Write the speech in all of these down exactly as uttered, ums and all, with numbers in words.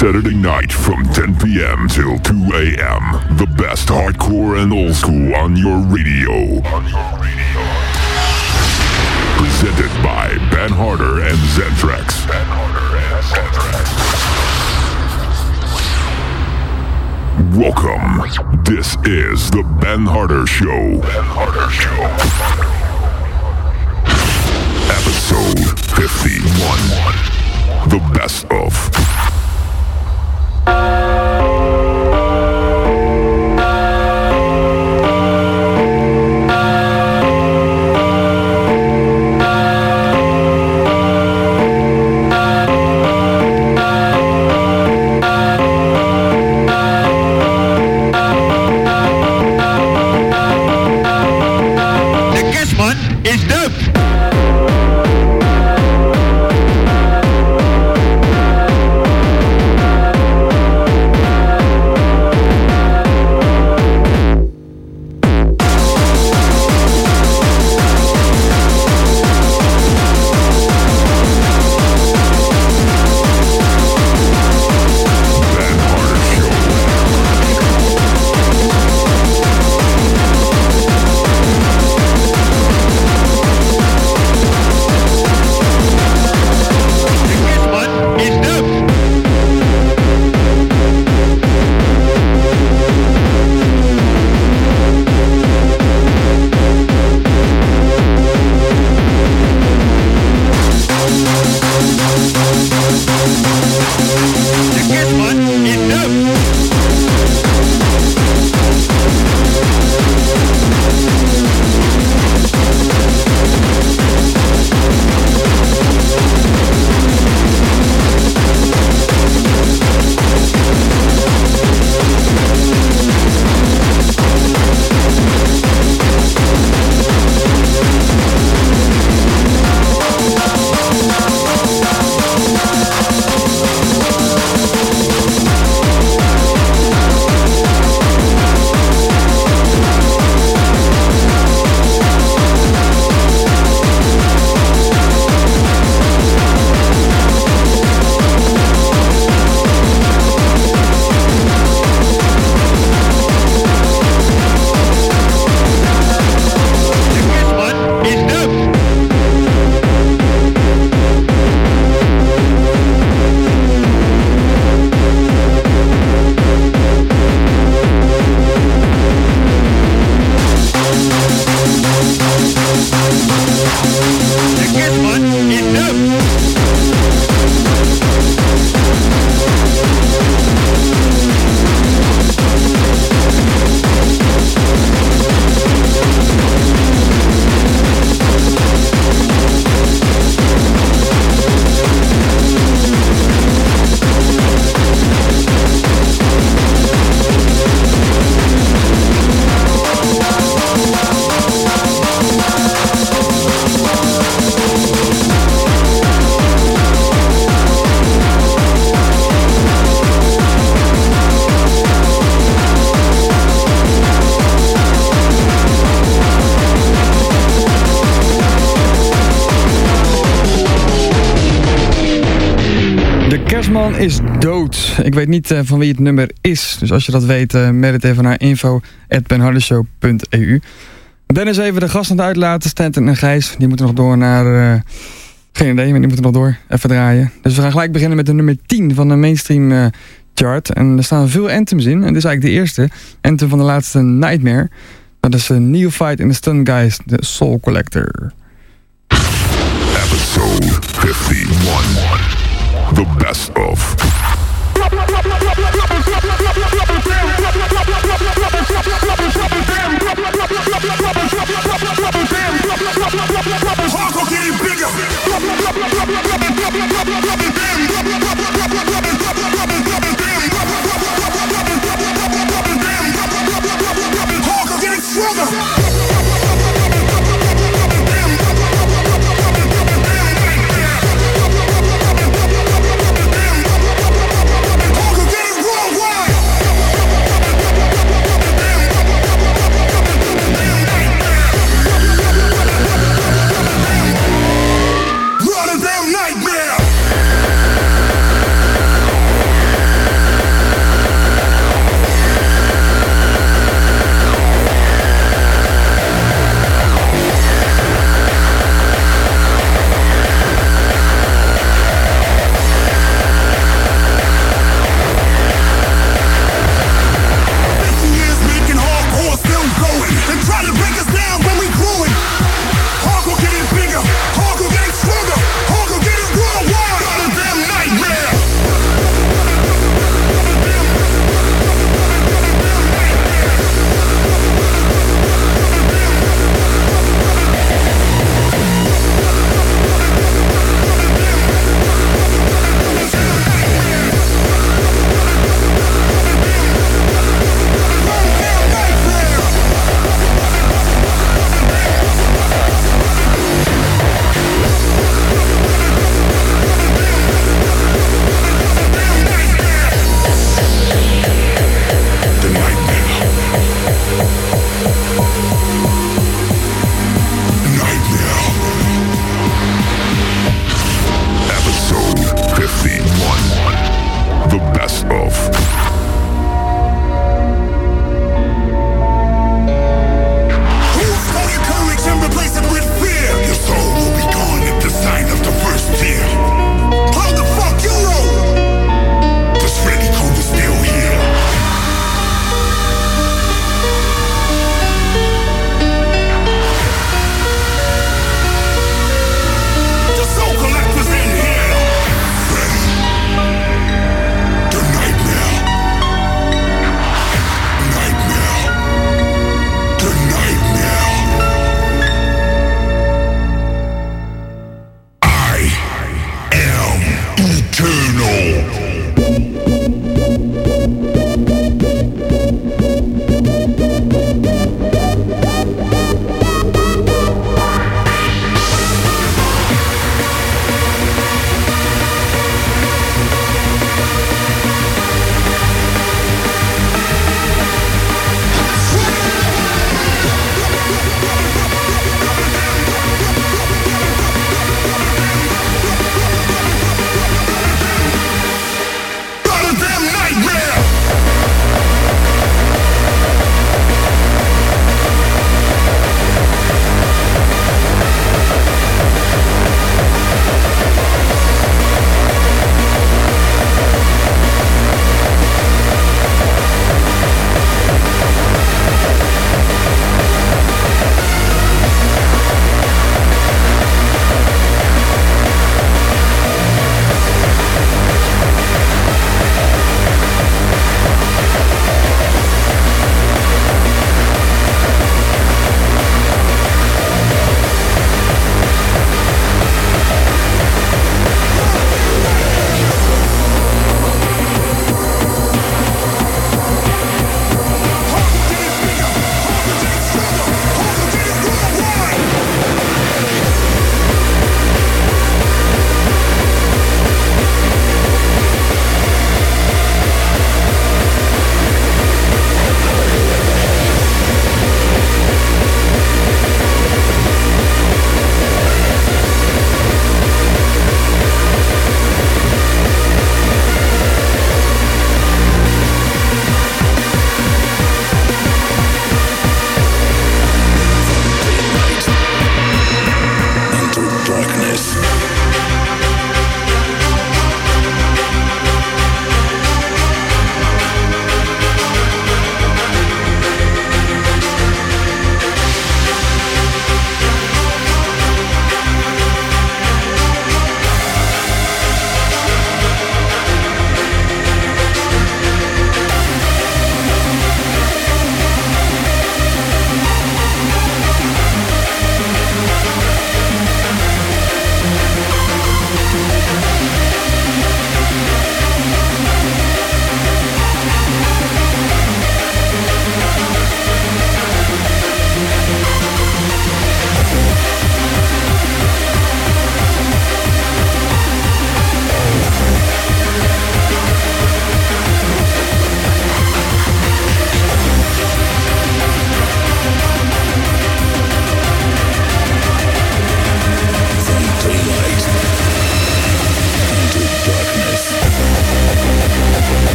Saturday night from ten p.m. till two a.m. The best hardcore and old school on your radio. On your radio. Presented by Ben Harder and Zentrax. Ben Harder and Zentrax. Welcome. This is the Ben Harder Show. Ben Harder Show. Episode fifty-one. The best of. Man is dood. Ik weet niet uh, van wie het nummer is. Dus als je dat weet, uh, mail het even naar info at benhardershow punt e u. Ben is even de gast aan het uitlaten. Stanton en Gijs. Die moeten nog door naar... Uh, geen idee, maar die moeten nog door. Even draaien. Dus we gaan gelijk beginnen met de nummer tien van de mainstream uh, chart. En er staan veel anthems in. En dit is eigenlijk de eerste. Anthem van de laatste Nightmare. Dat is een Neophyte in the Stun Guys, The Soul Collector. Episode fifty-one. The best of. Hardcore getting bigger. Hardcore getting stronger.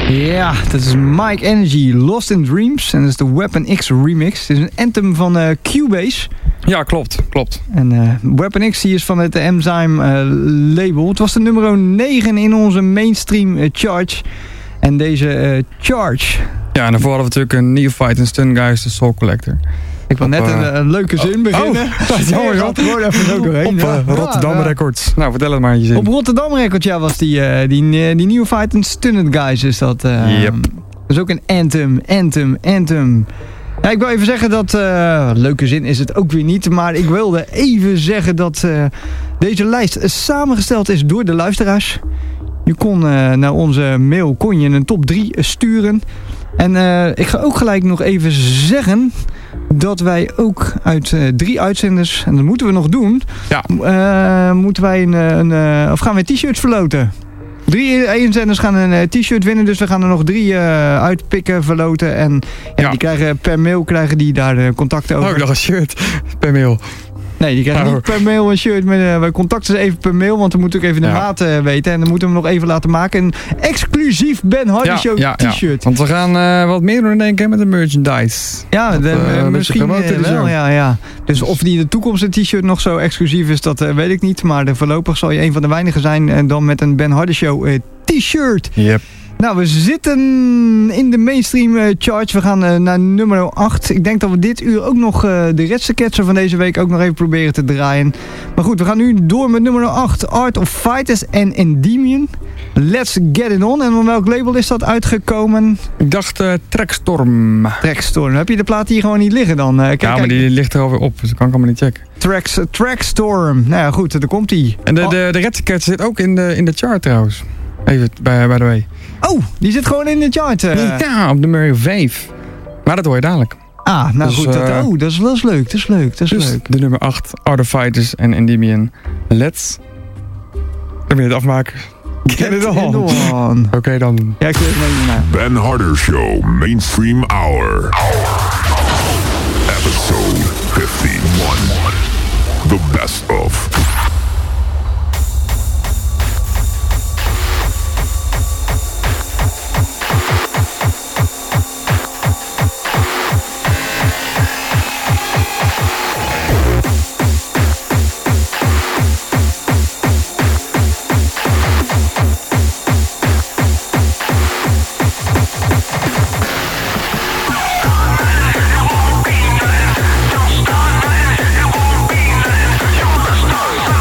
Ja, dat is Mike Energy, Lost in Dreams. En dat is de Weapon X remix. Het is een anthem van uh, Cubase. Ja, klopt, klopt. En uh, Weapon X die is van het Enzyme uh, label. Het was de nummer negen in onze mainstream uh, charge. En deze uh, charge... Ja, en daarvoor hadden we natuurlijk een Neophyte en Stun Guys, de Soul Collector. Ik wil net een, een leuke zin beginnen. Oh, dat is jammer, gaat gewoon even ook doorheen. Op uh, ja. Rotterdam ja, Records. Nou, vertel het maar in je zin. Op Rotterdam Records, ja, was die, uh, die, die nieuwe Fight and Stunned Guys is dat. Uh, Yep. Dat is ook een anthem, anthem, anthem. Ja, ik wil even zeggen dat... Uh, leuke zin is het ook weer niet. Maar ik wilde even zeggen dat uh, deze lijst samengesteld is door de luisteraars. Je kon uh, naar onze mail kon je een top drie sturen. En uh, ik ga ook gelijk nog even zeggen dat wij ook uit uh, drie uitzenders, en dat moeten we nog doen, ja. uh, moeten wij een, een, uh, of gaan we t-shirts verloten. Drie inzenders gaan een uh, t-shirt winnen, dus we gaan er nog drie uh, uitpikken, verloten. En ja, ja. die krijgen per mail krijgen die daar de contacten over. Oh, ik dacht een shirt per mail. Nee, die krijgen oh. niet per mail een shirt. Maar, uh, wij contacten ze even per mail, want we moeten ook even de ja. maat uh, weten. En dan moeten we hem nog even laten maken. Een exclusief Ben Hardy ja, Show ja, t-shirt. Ja. Want we gaan uh, wat meer doen denk ik met de merchandise. Ja, dat, de, uh, misschien uh, wel. Ja, ja. Dus of die in de toekomst een t-shirt nog zo exclusief is, dat uh, weet ik niet. Maar de, voorlopig zal je een van de weinigen zijn uh, dan met een Ben Hardy Show uh, t-shirt. Yep. Nou, we zitten in de mainstream uh, charge. We gaan uh, naar nummer acht. Ik denk dat we dit uur ook nog uh, de redste ketser van deze week ook nog even proberen te draaien. Maar goed, we gaan nu door met nummer acht. Art of Fighters en Endymion. Let's Get It On. En op welk label is dat uitgekomen? Ik dacht uh, Trackstorm. Trackstorm. Heb je de plaat hier gewoon niet liggen dan? Uh, kijk, ja, maar kijk. die ligt er alweer op. Dus dat kan ik allemaal niet checken. Tracks, Trackstorm. Nou ja, goed. Daar komt die. En de, de, de redste ketser zit ook in de, in de chart trouwens. Even, by, by the way. Oh, die zit gewoon in de chart. Uh. Ja, op nummer vijf. Maar dat hoor je dadelijk. Ah, nou dus, goed. Dat, uh, oh, dat is wel eens leuk. Dat is leuk. Dat is dus leuk. De nummer acht, Art of Fighters en Endymion. Let's... Dan wil je het afmaken. Get, Get it on. on. Oké okay, dan. Ja, ik weet het niet naar. Ben Harder Show, Mainstream Hour. Episode fifty-one. The best of... Don't stop, man. It won't be, man. You're the star.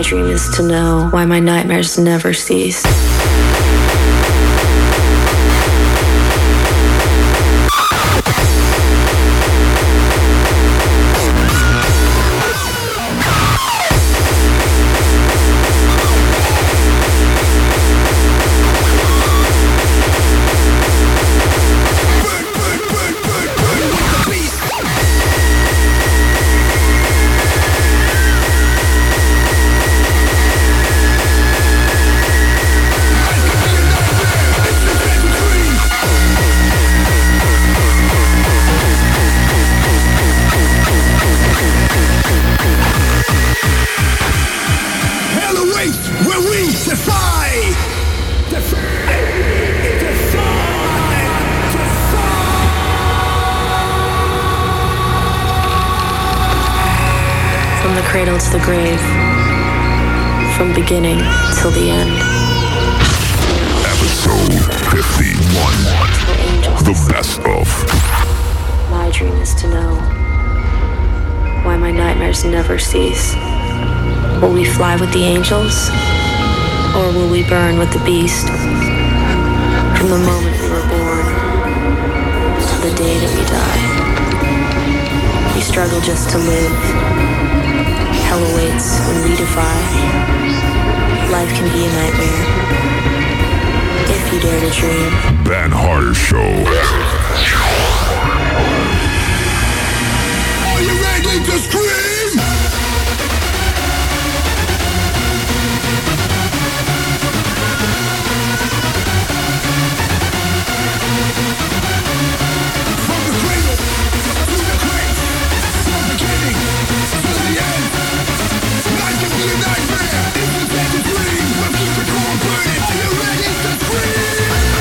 dream is to know why my nightmares never cease. cradle to the grave, from beginning till the end. Episode fifty-one, the best of. My dream is to know why my nightmares never cease. Will we fly with the angels, or will we burn with the beast? From the moment we were born to the day that we die, we struggle just to live. Hell awaits when we defy. Life can be a nightmare if you dare to dream. Ben Harder Show. Are you ready to scream? From the cradle to the grave, from beginning to the end. Life can be a nightmare if you dare to dream. We'll keep the core burning. Are you ready to scream?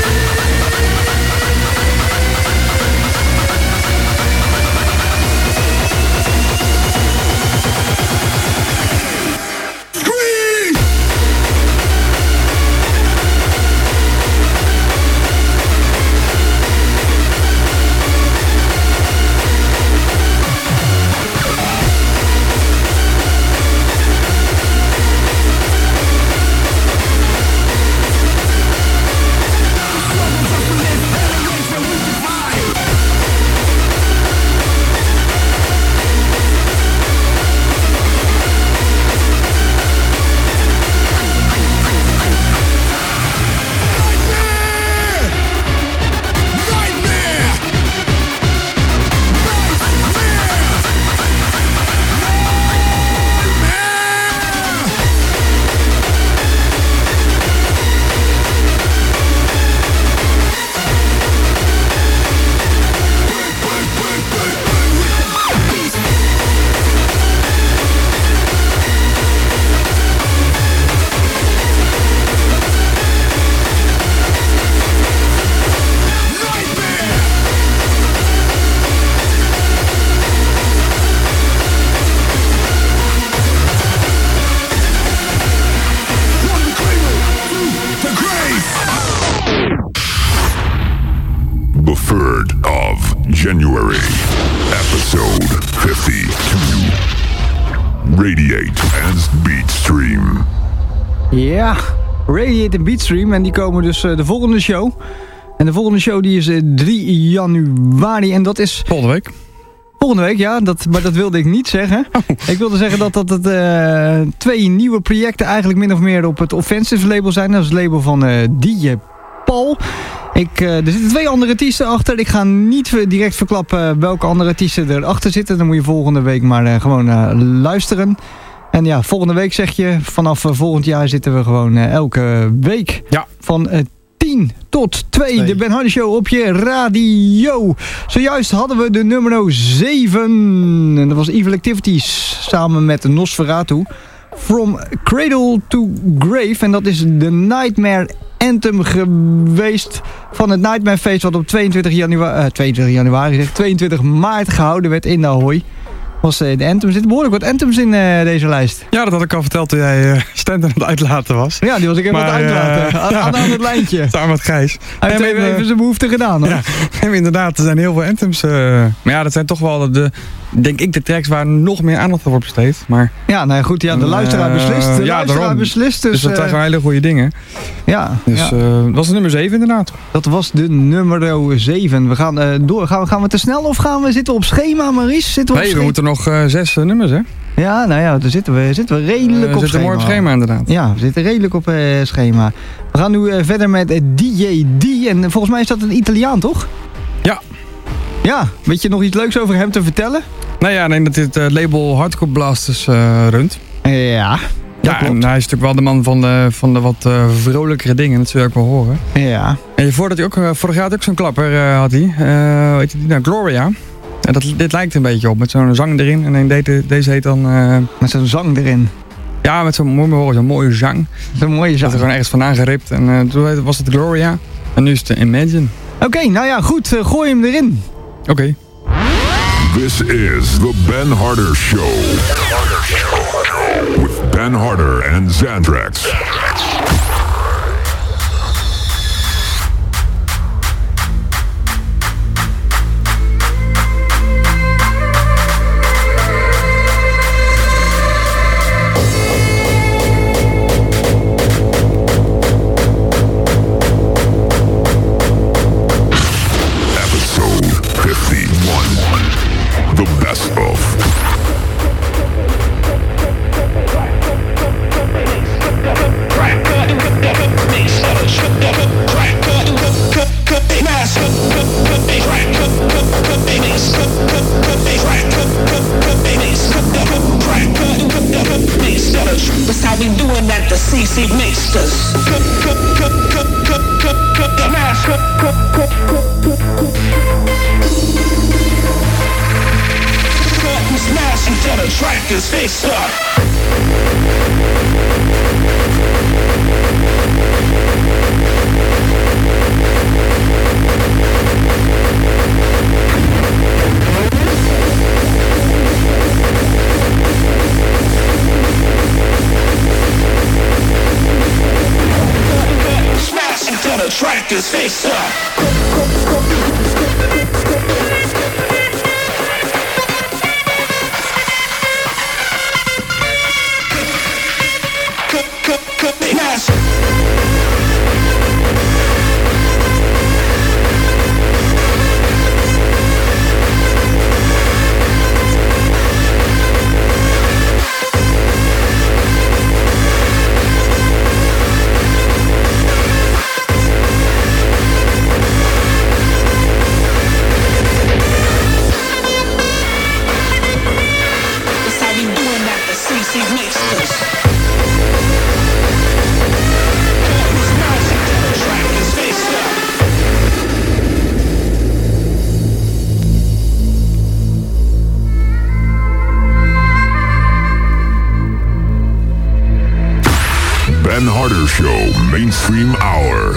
The third of January, episode fifty-two. Radiate and Beatstream. Ja, Radiate en Beatstream. En die komen dus uh, de volgende show. En de volgende show die is uh, drie januari. En dat is... Volgende week. Volgende week, ja. Dat, maar dat wilde ik niet zeggen. Oh. Ik wilde zeggen dat dat het, uh, twee nieuwe projecten eigenlijk min of meer op het Offensive label zijn. Dat is het label van uh, D J Paul. Ik, uh, er zitten twee andere artiesten achter. Ik ga niet direct verklappen welke andere artiesten erachter zitten. Dan moet je volgende week maar uh, gewoon uh, luisteren. En ja, volgende week zeg je, vanaf uh, volgend jaar zitten we gewoon uh, elke week. Ja. Van uh, tien tot twee. twee. De Ben Harder Show op je radio. Zojuist hadden we de nummer zeven. En dat was Evil Activities samen met Nosferatu. From Cradle to Grave. En dat is de Nightmare Anthem geweest van het Nightmare Feest wat op tweeëntwintig januari, uh, tweeëntwintig januari zeg, tweeëntwintig maart gehouden werd in Ahoy. Was uh, de anthem. Er zitten behoorlijk wat anthems in uh, deze lijst. Ja, dat had ik al verteld toen jij uh, Stand aan het uitlaten was. Ja, die was ik even Maar, aan het uitlaten. uh, aan, ja. aan, aan het lijntje. Samen met Gijs. Hij heeft En, even, uh, even zijn behoefte gedaan. Hoor. Ja, en inderdaad, er zijn heel veel anthems. Uh, maar ja, dat zijn toch wel de, denk ik, de tracks waar nog meer aandacht voor wordt besteed. Maar, Ja, nou ja, goed. Ja, de luisteraar uh, beslist. De ja, luisteraar daarom. beslist. Dus, dus dat uh, zijn gewoon hele goede dingen. ja, Dus ja. uh, dat was de nummer zeven inderdaad. Dat was de nummer zeven. We gaan uh, door. Gaan we, gaan we te snel of gaan we zitten op schema, Maurice? Zitten we Nee, op we sche- moeten nog uh, zes uh, nummers, hè? Ja, nou ja, daar zitten we, zitten we redelijk we op zitten schema. mooi op schema inderdaad. Ja, we zitten redelijk op uh, schema. We gaan nu uh, verder met uh, D J D. En uh, volgens mij is dat een Italiaan, toch? Ja. Ja, weet je nog iets leuks over hem te vertellen? Nou ja, nee, dat dit uh, label Hardcore Blasters uh, runt. Uh, ja, Ja, en hij is natuurlijk wel de man van de, van de wat uh, vrolijkere dingen. Dat zul je ook wel horen. ja. En voordat hij ook, uh, vorig jaar had hij ook zo'n klapper, uh, had hij. Uh, hoe heet die nou? Gloria. En dat, dit lijkt een beetje op, met zo'n zang erin. En deze, deze heet dan... Uh, Met zo'n zang erin. ja, met zo'n mooi horen, zo'n mooie zang. Zo'n mooie Dat zang. er gewoon ergens van aangeript. En uh, toen was het Gloria. En nu is het Imagine. Oké, okay, nou ja, goed. Uh, gooi hem erin. Oké. Okay. This is the Ben Harder Show. With Ben Harder and Xandrax. The best of. That's how we doing that, the C C Mixers. Smash until the track is fixed up. Smash until the track is fixed up. Ben Harder Show Mainstream Hour.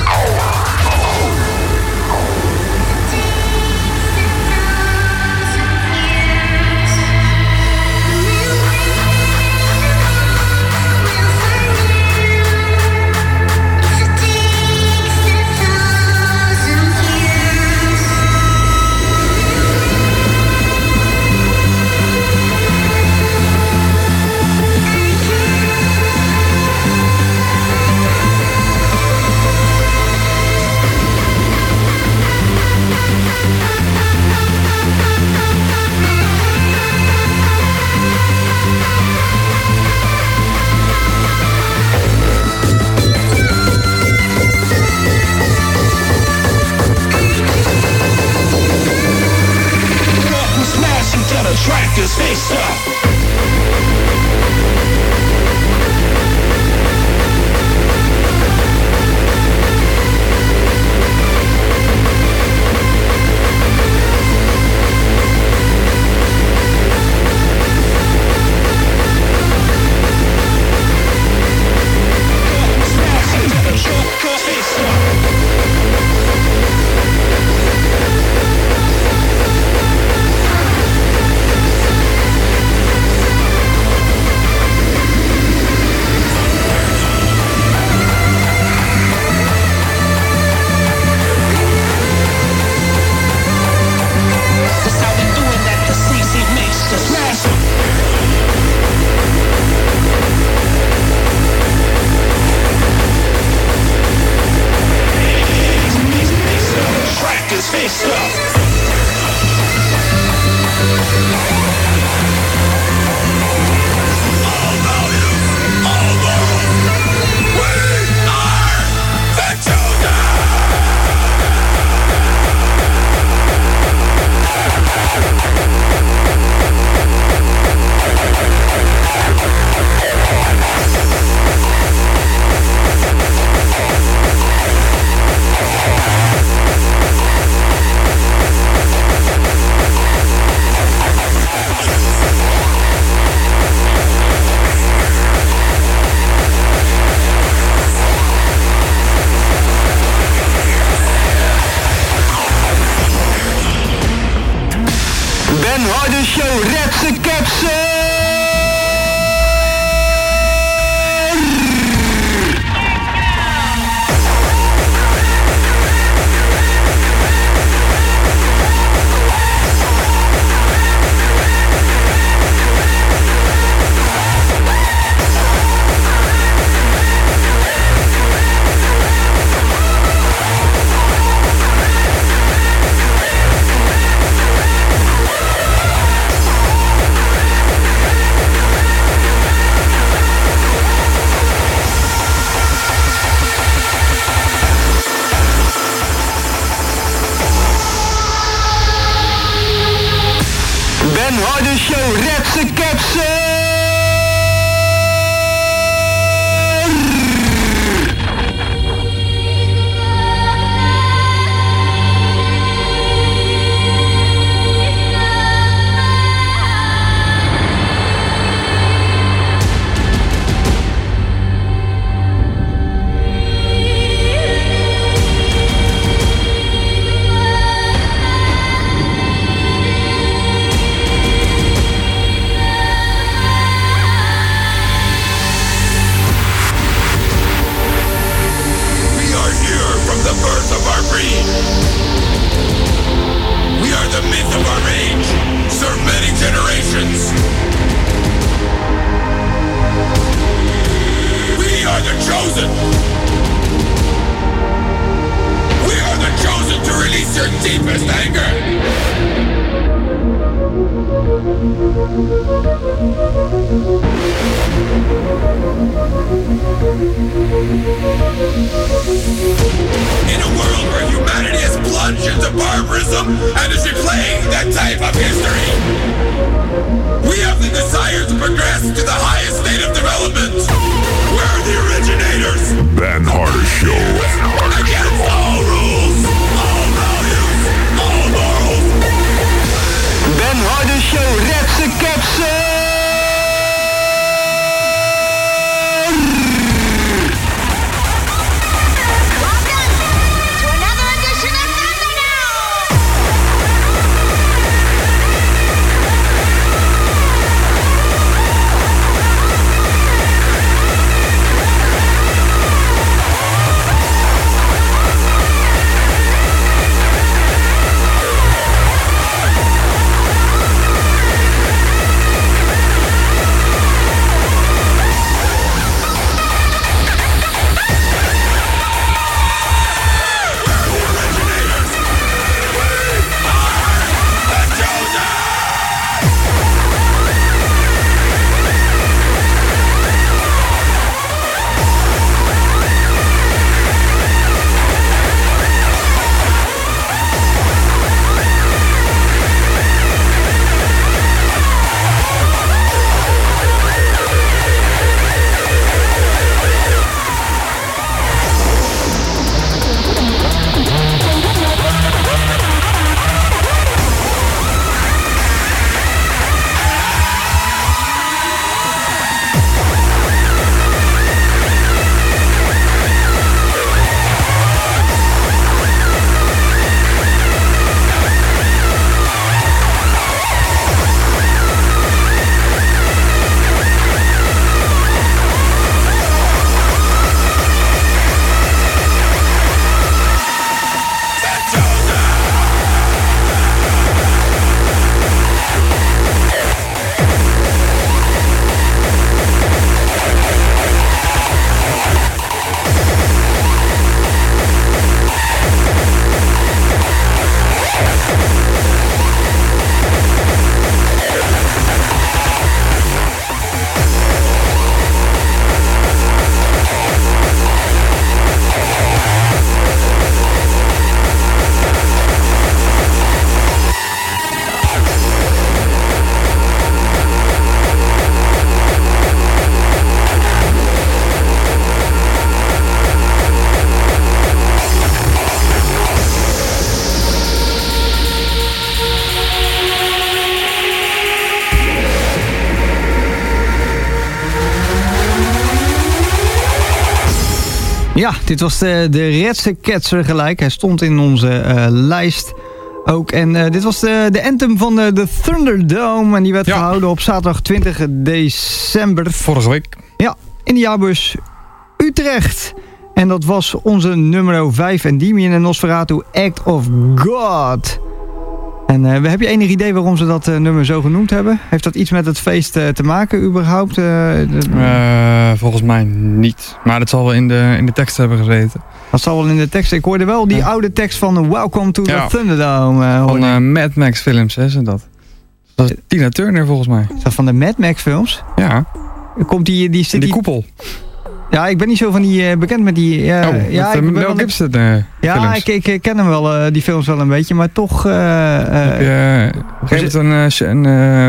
Track is face up. Ja, dit was de, de Ratcatcher gelijk. Hij stond in onze uh, lijst ook. En uh, dit was de, de anthem van de, de Thunderdome. En die werd ja. gehouden op zaterdag twintig december. Vorige week. Ja, in de jaarbeurs Utrecht. En dat was onze nummer vijf. Endymion en Nosferatu, Act of God. En uh, heb je enig idee waarom ze dat uh, nummer zo genoemd hebben? Heeft dat iets met het feest uh, te maken überhaupt? Uh, de... uh, volgens mij niet. Maar dat zal wel in de, in de tekst hebben gezeten. Dat zal wel in de tekst. Ik hoorde wel die ja. oude tekst van Welcome to ja. the Thunderdome. Uh, van uh, Mad Max films, hè, is dat? Dat is Tina Turner volgens mij. Is dat van de Mad Max films? Ja. Komt die, die, die, die koepel. Ja, ik ben niet zo van die uh, bekend met die... Uh, oh, ja, met uh, Mel Gibson uh, Ja, films. ik, ik, ik ken hem wel, uh, die films wel een beetje, maar toch... Uh, Heb je uh, op een gegeven moment een,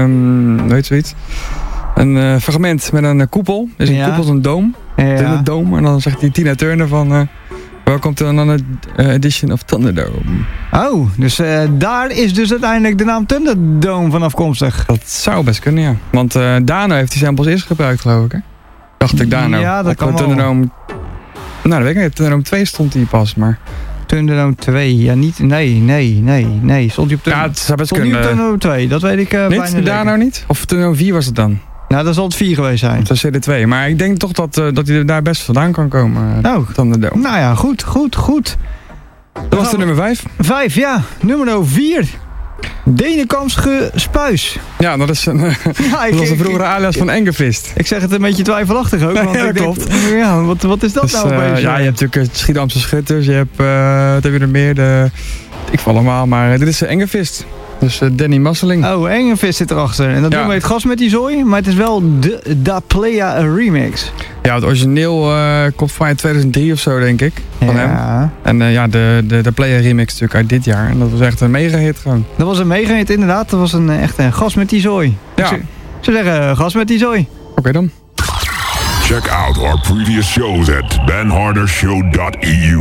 een uh, weet zoiets, een uh, fragment met een uh, koepel. Dus een ja. koepel is een doom. Ja. Een doom. En dan zegt die Tina Turner van... Uh, Welcome to another uh, edition of Thunderdome. Oh, dus uh, daar is dus uiteindelijk de naam Thunderdome van afkomstig. Dat zou best kunnen, ja. Want uh, Dano heeft die samples eerst gebruikt, geloof ik, hè? Dacht ik Dano. Ja, dat op kan Thunderdome... Nou, dat weet ik niet. Thunderdome twee stond die pas, maar... Thunderdome twee, ja niet... Nee, nee, nee, nee. Stond hij op Thunderdome... Ja, het zou best stond kunnen. Stond hij op Thunderdome twee, dat weet ik uh, niet, bijna zeker. Dano niet? Of Thunderdome vier was het dan? Nou, dat zal het vier geweest zijn. Dat is C D twee. Maar ik denk toch dat, uh, dat hij er daar best vandaan kan komen. Uh, oh, Thunderdome. Nou ja, goed, goed, goed. Dat was de nummer vijf. Vijf, ja. Nummer vier. Denenkamsche Spuis. Ja, dat is een, ja, ik, dat was een vroegere alias van Engevist. Ik zeg het een beetje twijfelachtig ook. Want ja, ik klopt. Denk, ja, wat, wat is dat dus, nou opeens? Uh, ja, je hebt natuurlijk het Schiedamse Schutters. Je hebt, uh, wat heb je er meer? De, ik val allemaal, maar uh, dit is Engevist. Dus uh, Danny Masseling. Oh, Engevist zit erachter. En dat ja. doen we het gas met die zooi. Maar het is wel de Da Playa remix. Ja, het origineel uh, komt van in tweeduizend drie of zo, denk ik. Van ja. hem. En uh, ja, de, de, de Playa remix natuurlijk uit dit jaar. En dat was echt een mega hit gewoon. Dat was een mega hit, inderdaad. Dat was een, echt een gas met die zooi. Ja. Ik zou zeggen, gas met die zooi. Oké okay, dan. Check out our previous shows at ben harder show dot e u.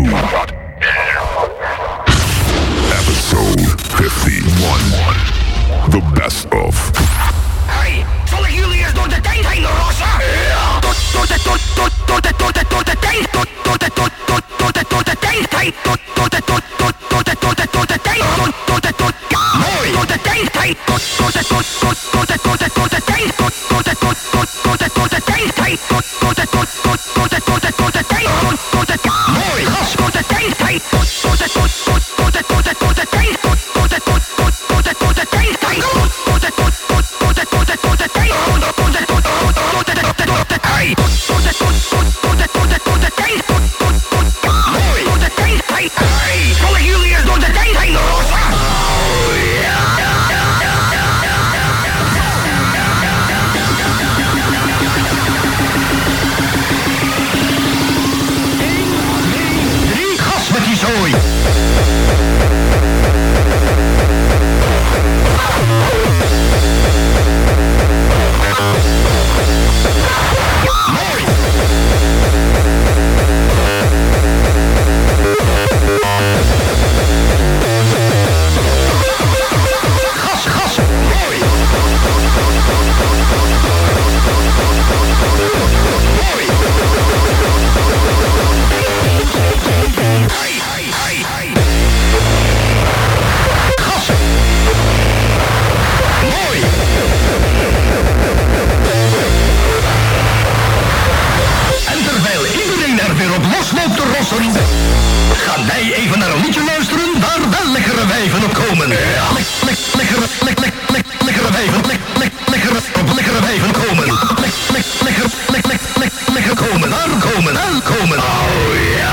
Episode fifty-one. The best of. Hey, zal ik jullie eens door de tent heen rossen? Ja. Tot, tot, tot, tot, tot, tot, tot, tot, tot de tent. Tot, tot, tot, tot, tot, tot, tot de tent. Hey, tot, tot, tot, tot, tot, tot, tot, tot de tent. Tot, tot, tot, mooi. Tot de tent. Hey, tot, tot, tot, tot, tot, tot, tot de tent. Tot, tot, tot, tot, tot, tot de tent. Hey, tot, tot, tot, tot, tot, tot, tot de tent. Tot, tot, mooi. Gas tot de tent. Hey, tot, tot, tot, tot, tot, tot, tot de tent. Tot, tot, tot, tot, tot, tot de tent. Hey, tot, tot, tot, tot, tot, tot, tot de tent. Tot, tot, tot, tot, tot, tot, tot de hey, tot, tot, tot, tot, tot, tot, tot de tent. Tot, tot, tot, mooi. Tot de tent. Hey, hey, zal ik jullie eens door de tent heen rossen? Oh ja. Zooi. Mooi. Gas, gas. Mooi. Mooi. Hey. Gas. Mooi. En terwijl iedereen er weer op losloopt te rossen, gaan wij even naar een liedje luisteren waar wel lekkere wijven op komen. Ja. Le le lekkere, le le le lekkere wijven, le le lekkere, op lekkere wijven komen. Le le lekker, le le le lekker komen, aankomen, aankomen. Oh ja.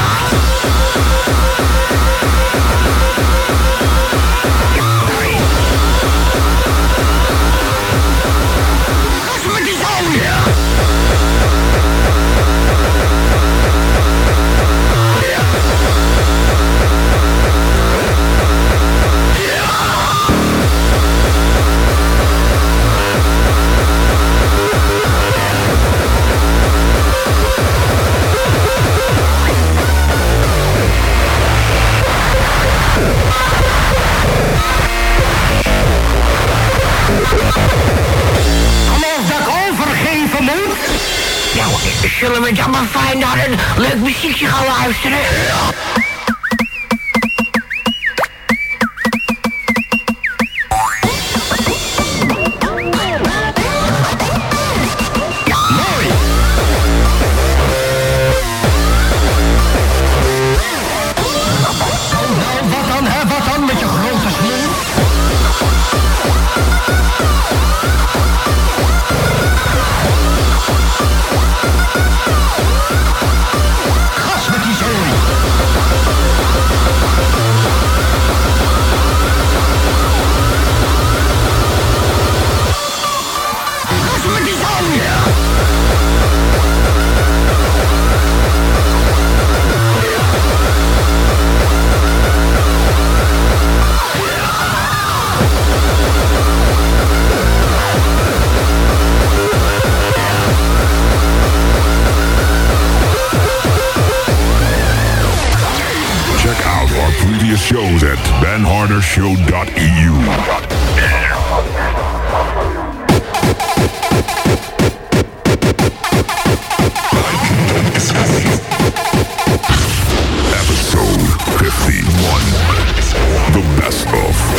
Zullen we dan maar fijn naar een leuk muziekje gaan luisteren? Shows at ben harder show dot e u. Episode fifty-one. The best of.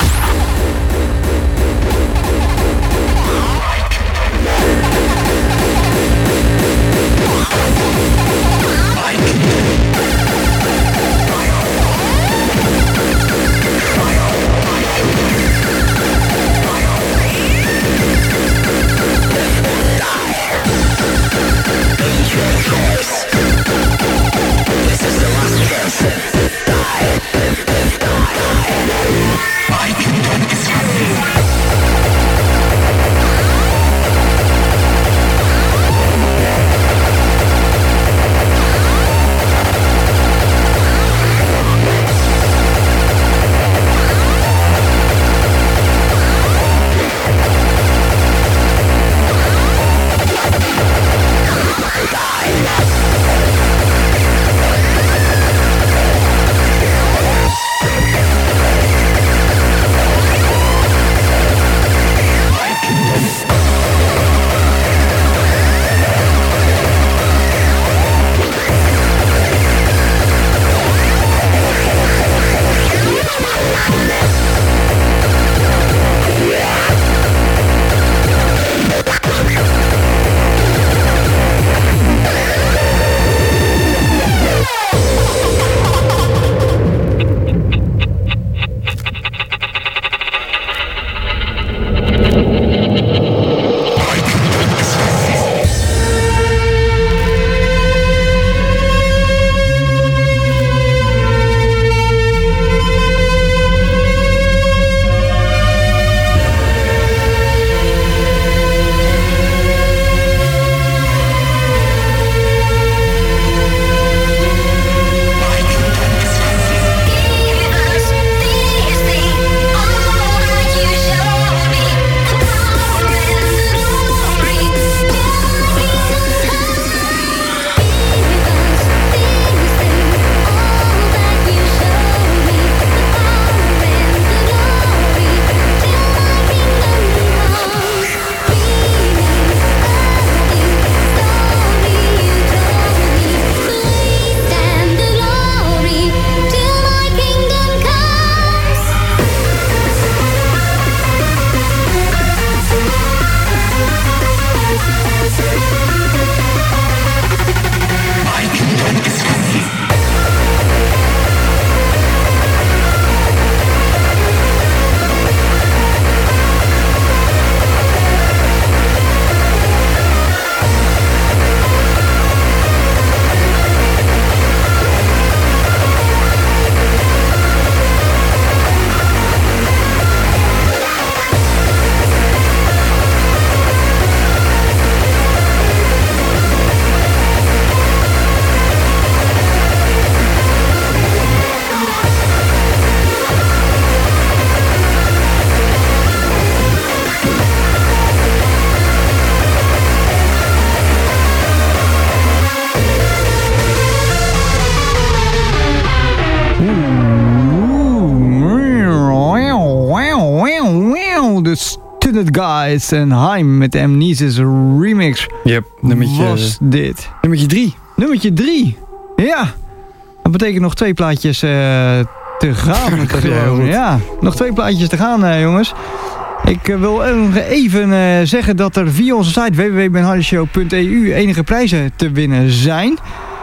Stunned Guys en Haim met de Amnesis remix. Yep, nummertje, Was dit? nummertje drie. Nummertje drie. Ja. Dat betekent nog twee plaatjes uh, te gaan. Ja, heel goed. Ja, nog twee plaatjes te gaan, uh, jongens. Ik uh, wil nog even uh, zeggen dat er via onze site w w w punt ben hardy show punt e u enige prijzen te winnen zijn.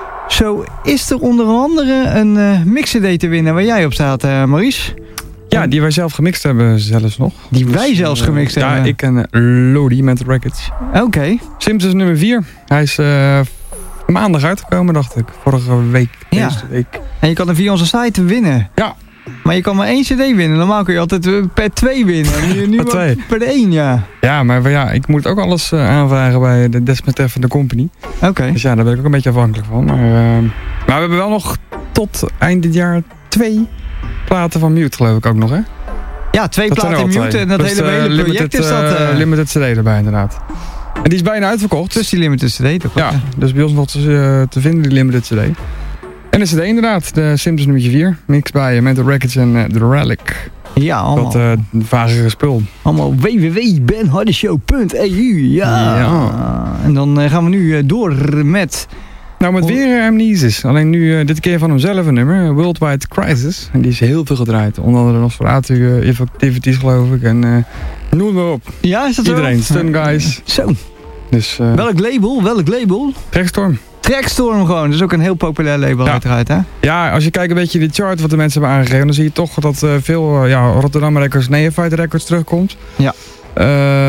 Zo is er onder andere een uh, mix-cd te winnen waar jij op staat, uh, Maurice. Ja, die wij zelf gemixt hebben zelfs nog. Die wij Dus, zelfs uh, gemixt ja, hebben? Ja, ik en uh, Lodi met Records. Oké. Okay. Simpsons nummer vier. Hij is uh, maandag uitgekomen, dacht ik. Vorige week, ja. deze week. En je kan er via onze site winnen. Ja. Maar je kan maar één cd winnen. Normaal kun je altijd per twee winnen. Nu, nu per twee. Per één, ja. Ja, maar ja, ik moet ook alles uh, aanvragen bij de desbetreffende company. Oké. Okay. Dus ja, daar ben ik ook een beetje afhankelijk van. Maar, uh, maar we hebben wel nog tot eind dit jaar twee platen van Mute, geloof ik ook nog, hè? Ja, twee dat platen Mute twee. En dat plus, hele, uh, hele project limited, is dat... Uh, limited C D erbij, inderdaad. En die is bijna uitverkocht. Dus die limited C D toch? Ja, dus bij ons nog te, uh, te vinden, die limited C D. En de C D inderdaad, de Simpsons nummertje vier. Mix bij uh, Mental Records en uh, The Relic. Ja, allemaal. Wat uh, vagere spul. Allemaal w w w punt ben hardy show punt e u. Ja. ja. En dan uh, gaan we nu uh, door met... Nou, met weer uh, Amnesis. Alleen nu uh, dit keer van hemzelf een nummer. Worldwide Crisis. En die is heel veel gedraaid. Onder andere Nosferatu, uh, Activities geloof ik. En uh, noem maar op. Ja, is dat Iedereen. zo? Stun Guys. Zo. Dus, uh, welk label? Welk label? Trackstorm. Trackstorm gewoon. Dat is ook een heel populair label ja. uiteraard, hè? Ja, als je kijkt een beetje de chart wat de mensen hebben aangegeven, dan zie je toch dat uh, veel uh, ja, Rotterdam Records, Neophyte Records terugkomt. Ja. Uh,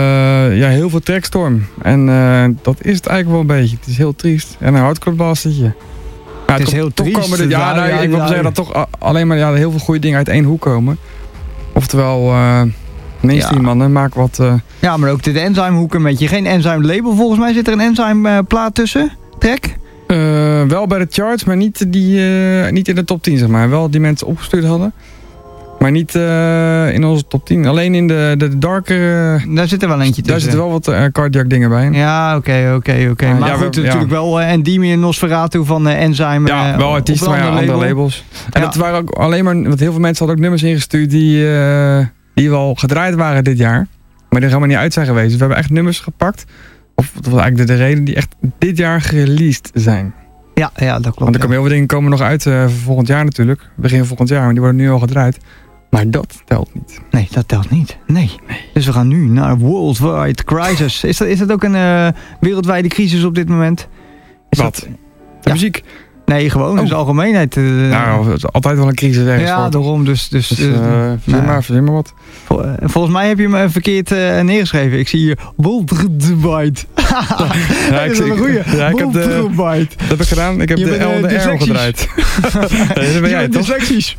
ja, heel veel Trackstorm. En uh, dat is het eigenlijk wel een beetje. Het is heel triest. En een hardcore blastertje. Ja, het is heel triest. Komen de, ja, ja, nou, ja, ik wil ja, zeggen ja. dat toch alleen maar ja, heel veel goede dingen uit één hoek komen. Oftewel, uh, mainstream ja. mannen maken wat... Uh, ja, maar ook de Enzyme hoek een beetje. Geen Enzyme label volgens mij. Zit er een Enzyme uh, plaat tussen? Track? Uh, wel bij de charts, maar niet, die, uh, niet in de top tien, zeg maar. Wel die mensen opgestuurd hadden. Maar niet uh, in onze top tien. Alleen in de, de darker... Uh, daar zit er wel eentje tussen. Daar zitten wel wat uh, cardiac dingen bij. Ja, oké, oké, oké. Maar ja, goed, we, natuurlijk ja. wel uh, Endymion en Nosferatu van uh, Enzyme. Ja, uh, wel artiesten, maar ja, andere label. labels. En ja. dat waren ook alleen maar... Want heel veel mensen hadden ook nummers ingestuurd die, uh, die wel gedraaid waren dit jaar. Maar die helemaal niet uit zijn geweest. Dus we hebben echt nummers gepakt. Of dat was eigenlijk de, de reden die echt dit jaar gereleased zijn. Ja, ja, dat klopt. Want er komen ja. heel veel dingen komen nog uit uh, voor volgend jaar natuurlijk. Begin volgend jaar, maar die worden nu al gedraaid. Maar dat telt niet. Nee, dat telt niet. Nee. nee. Dus we gaan nu naar Worldwide Crisis. Is dat, is dat ook een uh, wereldwijde crisis op dit moment? Is Wat? Dat, de ja. muziek? Nee, gewoon in oh. de algemeenheid. Uh, nou, het is altijd wel een crisis ergens. Ja, voor. daarom. Dus, dus, dus uh, verzin, nou, maar, verzin maar wat. Vol, uh, volgens mij heb je me verkeerd uh, neergeschreven. Ik zie hier Worldwide. Ja, ik zie een goeie. Ja, ik heb de, dat heb ik gedaan. Ik heb je de L en de R gedraaid. Nee, dat ben jij toch? Dyslexisch.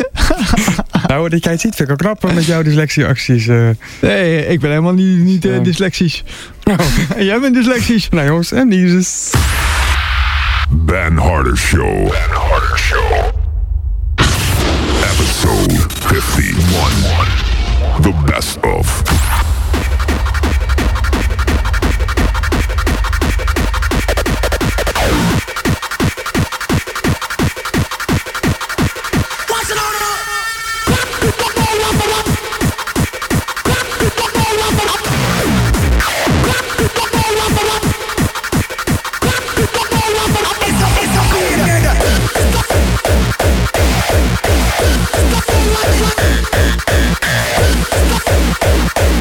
Nou, dat jij het ziet vind ik ook knap met jouw dyslexieacties. Uh. Nee, ik ben helemaal niet, niet uh, dyslexisch. Oh. En jij bent dyslexisch. Nou jongens, en Amnesis. Ben Harder Show. Ben Harder Show. Episode fifty-one. The best of. Stop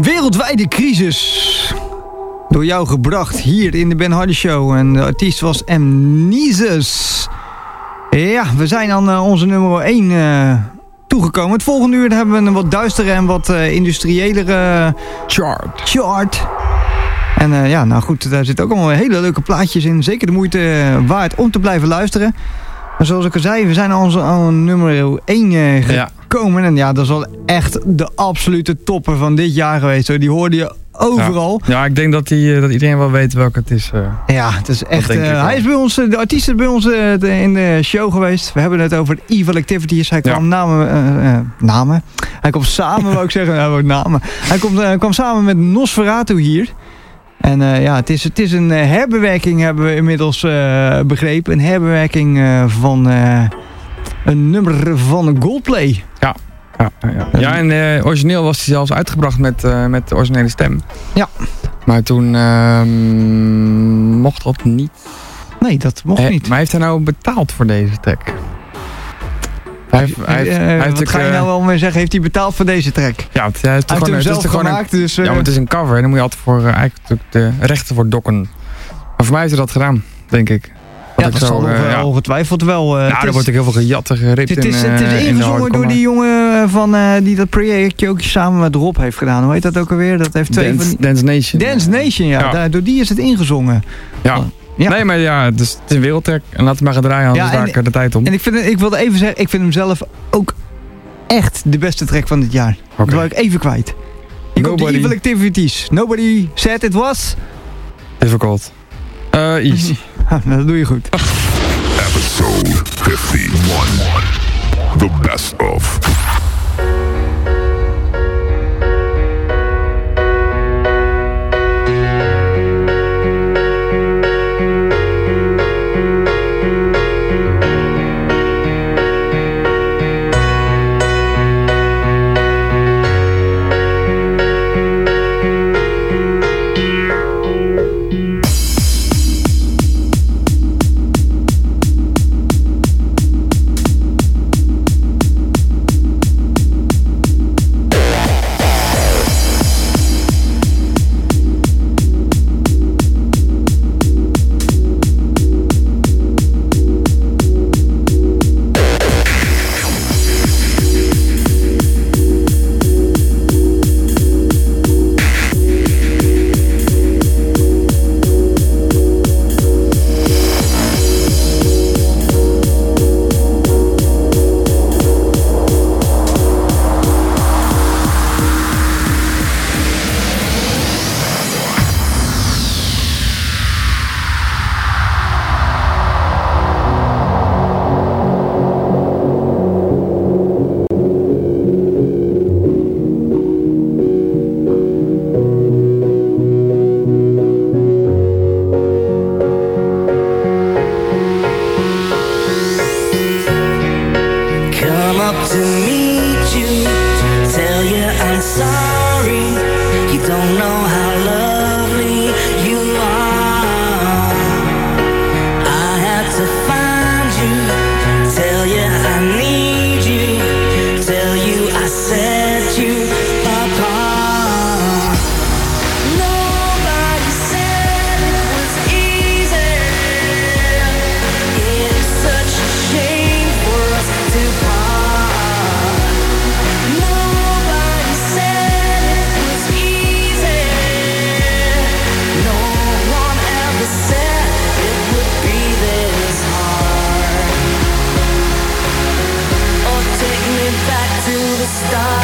wereldwijde crisis. Door jou gebracht hier in de Ben Hardy Show. En de artiest was Amnesis. Ja, we zijn aan uh, onze nummer één uh, toegekomen. Het volgende uur hebben we een wat duistere en wat uh, industriëlere Chart. chart. En uh, ja, nou goed, daar zitten ook allemaal hele leuke plaatjes in. Zeker de moeite waard om te blijven luisteren. Maar zoals ik al zei, we zijn aan onze aan nummer één uh, gekomen. Ja. En ja, dat is wel echt de absolute topper van dit jaar geweest. Hoor. Die hoorde je overal. Ja, ja ik denk dat, die, dat iedereen wel weet welke het is. Uh, ja, het is echt... Uh, hij is bij ons, de artiest is bij ons uh, de, in de show geweest. We hebben het over Evil Activities. Hij kwam ja. namen, uh, uh, namen. Hij komt samen, wou ik zeggen. Nou, namen. Hij komt, uh, kwam samen met Nosferatu hier. En uh, ja, het is, het is een uh, herbewerking, hebben we inmiddels uh, begrepen. Een herbewerking uh, van uh, een nummer van Goldplay. Ja, ja, ja. ja en uh, origineel was hij zelfs uitgebracht met, uh, met de originele stem. Ja. Maar toen uh, mocht dat niet. Nee, dat mocht He, niet. Maar heeft hij nou betaald voor deze track? Hij heeft, hij heeft, uh, hij heeft wat ga je nou wel mee zeggen? Heeft hij betaald voor deze track? Ja, want hij heeft, hij gewoon, heeft hem het zelf is gemaakt. Een, dus, uh, ja, maar het is een cover. En dan moet je altijd voor uh, eigenlijk de rechten voor dokken. Maar voor mij heeft hij dat gedaan, denk ik. Ja, dat, dat zal uh, uh, ongetwijfeld wel. Uh, ja, er wordt ook heel veel gejat en geript. Het is, in, uh, het is ingezongen door die jongen van, uh, die dat projectje ook samen met Rob heeft gedaan. Hoe heet dat ook alweer? Dat heeft twee Dance, van die... Dance Nation. Dance Nation, ja. ja. Daar, door die is het ingezongen. Ja. Oh. Ja. Nee, maar ja, het is, het is een wereldtrack. En laten we maar gaan draaien, anders ja, daar de tijd om. En ik, vind, ik wilde even zeggen, ik vind hem zelf ook echt de beste track van dit jaar. Okay. Dat wil ik even kwijt. Ik op de Evil Activities. Nobody said it was... Difficult. Uh, easy. Dat doe je goed. Episode fifty-one. The best of... Stop.